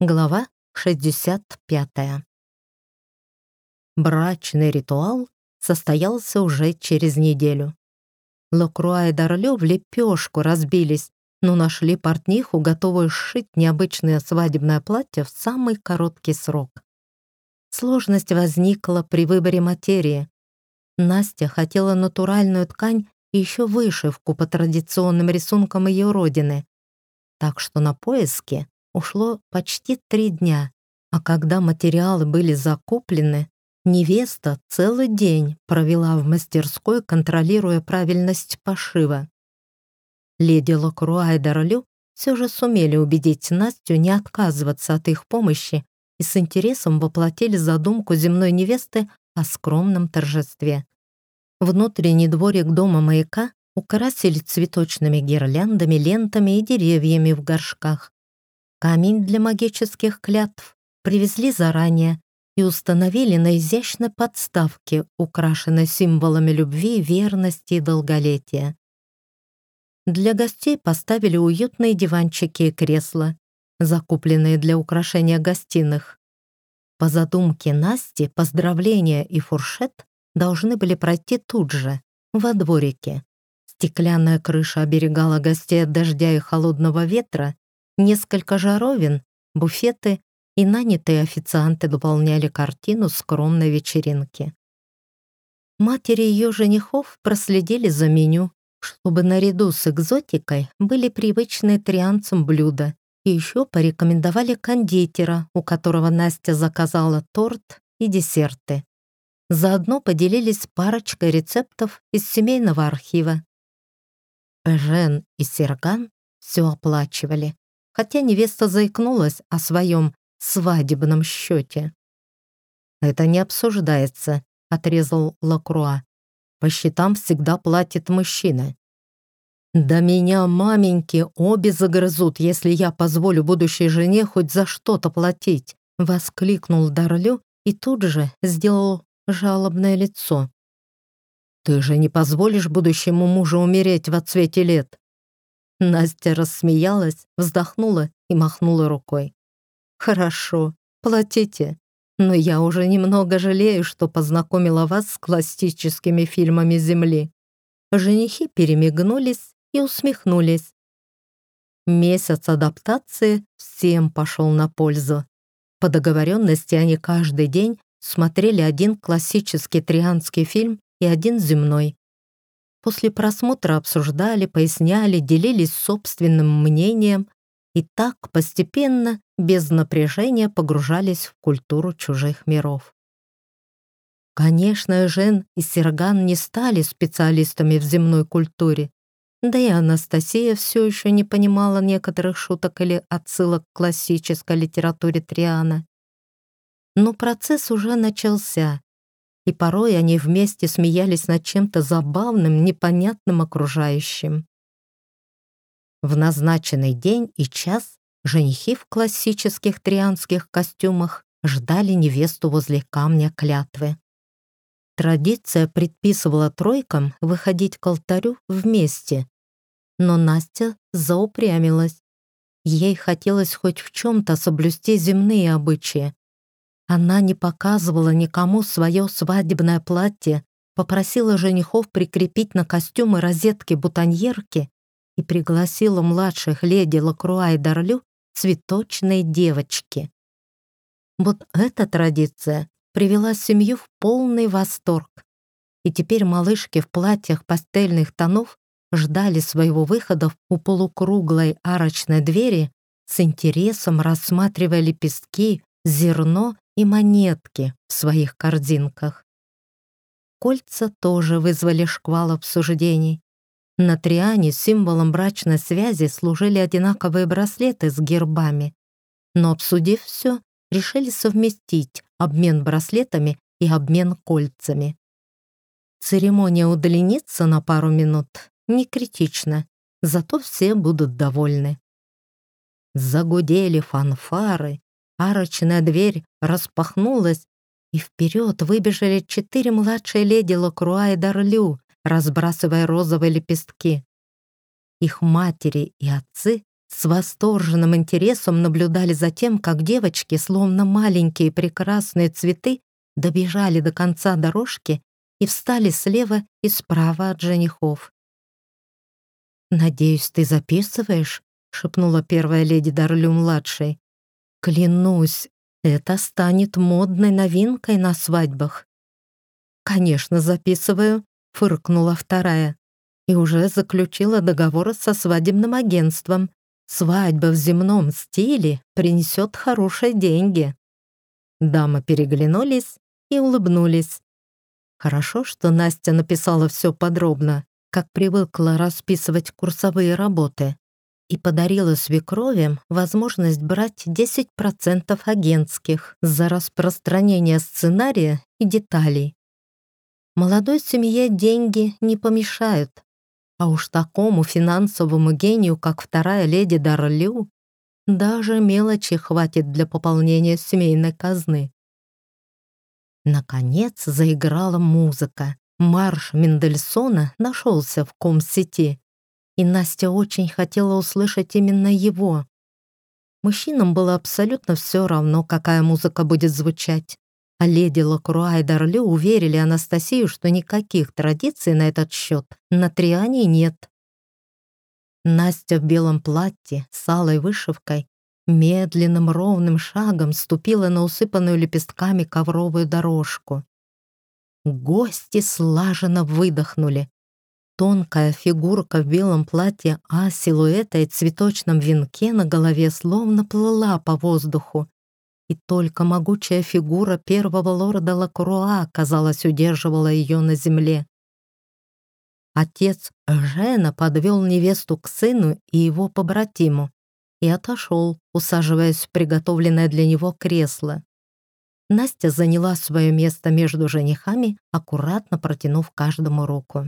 Глава 65. Брачный ритуал состоялся уже через неделю. Лакруа и Дарлё в лепешку разбились, но нашли портниху, готовую сшить необычное свадебное платье в самый короткий срок. Сложность возникла при выборе материи. Настя хотела натуральную ткань и еще вышивку по традиционным рисункам ее родины, так что на поиски ушло почти 3 дня, а когда материалы были закуплены, невеста целый день провела в мастерской, контролируя правильность пошива. Леди Лакруа и Дарлю все же сумели убедить Настю не отказываться от их помощи и с интересом воплотили задумку земной невесты о скромном торжестве. Внутренний дворик дома маяка украсили цветочными гирляндами, лентами и деревьями в горшках. Камень для магических клятв привезли заранее и установили на изящной подставке, украшенной символами любви, верности и долголетия. Для гостей поставили уютные диванчики и кресла, закупленные для украшения гостиных. По задумке Насти, поздравления и фуршет должны были пройти тут же, во дворике. Стеклянная крыша оберегала гостей от дождя и холодного ветра, несколько жаровин, буфеты и нанятые официанты дополняли картину скромной вечеринки. Матери ее женихов проследили за меню, чтобы наряду с экзотикой были привычные трианцам блюда, и еще порекомендовали кондитера, у которого Настя заказала торт и десерты. Заодно поделились парочкой рецептов из семейного архива. Эжен и Серган все оплачивали, хотя невеста заикнулась о своем свадебном счете. «Это не обсуждается», — отрезал Лакруа. «По счетам всегда платит мужчина». «Да меня маменьки обе загрызут, если я позволю будущей жене хоть за что-то платить», — воскликнул Дарлю и тут же сделал жалобное лицо. «Ты же не позволишь будущему мужу умереть в отсвете лет?» Настя рассмеялась, вздохнула и махнула рукой. «Хорошо, платите, но я уже немного жалею, что познакомила вас с классическими фильмами Земли». Женихи перемигнулись и усмехнулись. Месяц адаптации всем пошел на пользу. По договоренности они каждый день смотрели один классический трианский фильм и один земной. После просмотра обсуждали, поясняли, делились собственным мнением и так постепенно, без напряжения, погружались в культуру чужих миров. Конечно, Жен и Серган не стали специалистами в земной культуре, да и Анастасия все еще не понимала некоторых шуток или отсылок к классической литературе Триана. Но процесс уже начался, и порой они вместе смеялись над чем-то забавным, непонятным окружающим. В назначенный день и час женихи в классических трианских костюмах ждали невесту возле камня клятвы. Традиция предписывала тройкам выходить к алтарю вместе, но Настя заупрямилась. Ей хотелось хоть в чем-то соблюсти земные обычаи. Она не показывала никому свое свадебное платье, попросила женихов прикрепить на костюмы розетки-бутоньерки и пригласила младших леди Лакруа и Дарлю цветочные девочки. Вот эта традиция привела семью в полный восторг. И теперь малышки в платьях пастельных тонов ждали своего выхода у полукруглой арочной двери, с интересом рассматривая лепестки, зерно и монетки в своих корзинках. Кольца тоже вызвали шквал обсуждений. На Триане символом брачной связи служили одинаковые браслеты с гербами. Но, обсудив все, решили совместить обмен браслетами и обмен кольцами. Церемония удлинится на пару минут, не критично, зато все будут довольны. Загудели фанфары, арочная дверь распахнулась, и вперед выбежали 4 младшие леди Лакруа и Дарлю, разбрасывая розовые лепестки. Их матери и отцы с восторженным интересом наблюдали за тем, как девочки, словно маленькие прекрасные цветы, добежали до конца дорожки и встали слева и справа от женихов. «Надеюсь, ты записываешь?» — шепнула первая леди Дарлю-младшей. «Клянусь, это станет модной новинкой на свадьбах». «Конечно, записываю», — фыркнула вторая. «И уже заключила договор со свадебным агентством. Свадьба в земном стиле принесет хорошие деньги». Дамы переглянулись и улыбнулись. Хорошо, что Настя написала все подробно, как привыкла расписывать курсовые работы, и подарила свекрови возможность брать 10% агентских за распространение сценария и деталей. Молодой семье деньги не помешают, а уж такому финансовому гению, как вторая леди Дарлю, даже мелочи хватит для пополнения семейной казны. Наконец заиграла музыка. Марш Мендельсона нашелся в ком-сети, и Настя очень хотела услышать именно его. Мужчинам было абсолютно все равно, какая музыка будет звучать, а леди Лакруа и Дарлю уверили Анастасию, что никаких традиций на этот счет на Триане нет. Настя в белом платье с алой вышивкой медленным ровным шагом ступила на усыпанную лепестками ковровую дорожку. Гости слаженно выдохнули. Тонкая фигурка в белом платье, а силуэта и цветочном венке на голове словно плыла по воздуху. И только могучая фигура первого лорда Лакруа, казалось, удерживала ее на земле. Отец Жена подвел невесту к сыну и его побратиму и отошел, усаживаясь в приготовленное для него кресло. Настя заняла свое место между женихами, аккуратно протянув каждому руку.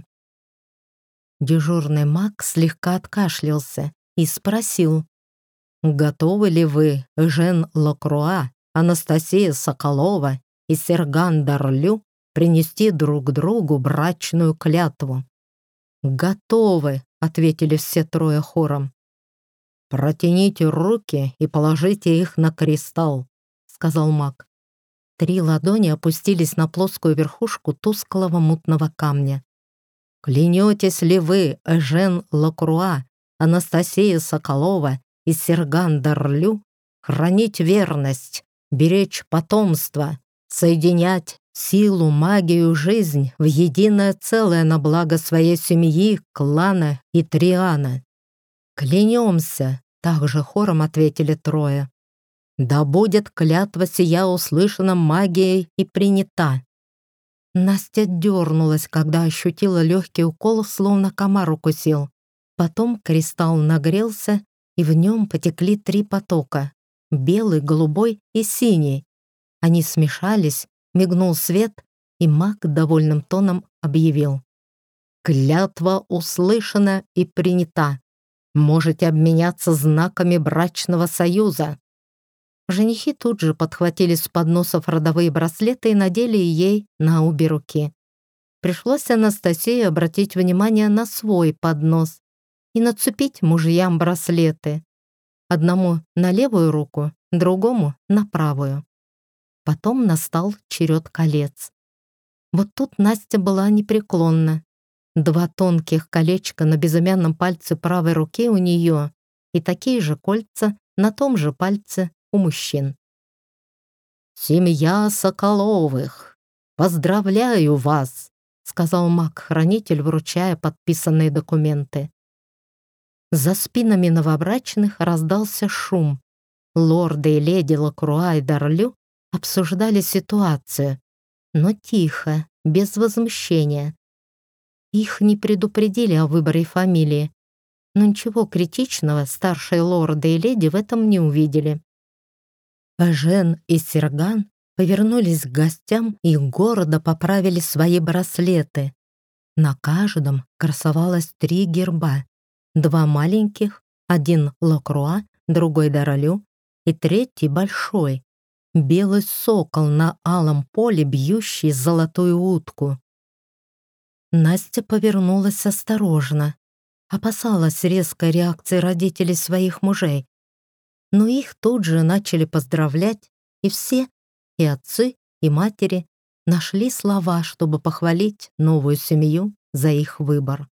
Дежурный маг слегка откашлялся и спросил: «Готовы ли вы, Жен Лакруа, Анастасия Соколова и Серган Дарлю, принести друг другу брачную клятву?» «Готовы», — ответили все трое хором. «Протяните руки и положите их на кристалл», — сказал маг. 3 ладони опустились на плоскую верхушку тусклого мутного камня. «Клянетесь ли вы, Жен Лакруа, Анастасия Соколова и Серган Дарлю, хранить верность, беречь потомство, соединять силу, магию, жизнь в единое целое на благо своей семьи, клана и Триана?» «Клянемся», — также хором ответили трое. «Да будет клятва сия услышана магией и принята». Настя дернулась, когда ощутила легкий укол, словно комар укусил. Потом кристалл нагрелся, и в нем потекли 3 потока — белый, голубой и синий. Они смешались, мигнул свет, и маг довольным тоном объявил: «Клятва услышана и принята. Можете обменяться знаками брачного союза». Женихи тут же подхватили с подносов родовые браслеты и надели ей на обе руки. Пришлось Анастасии обратить внимание на свой поднос и нацепить мужьям браслеты. Одному на левую руку, другому на правую. Потом настал черед колец. Вот тут Настя была непреклонна. 2 тонких колечка на безымянном пальце правой руки у нее и такие же кольца на том же пальце у мужчин. «Семья Соколовых, поздравляю вас», — сказал маг-хранитель, вручая подписанные документы. За спинами новобрачных раздался шум. Лорды и леди Лакруа и Дарлю обсуждали ситуацию, но тихо, без возмущения. Их не предупредили о выборе фамилии, но ничего критичного старшие лорды и леди в этом не увидели. Жен и Серган повернулись к гостям и гордо поправили свои браслеты. На каждом красовалось 3 герба. 2 маленьких, один Лакруа, другой Дарлю и третий большой. Белый сокол на алом поле, бьющий золотую утку. Настя повернулась осторожно. опасалась резкой реакции родителей своих мужей, но их тут же начали поздравлять, и все, и отцы, и матери, нашли слова, чтобы похвалить новую семью за их выбор.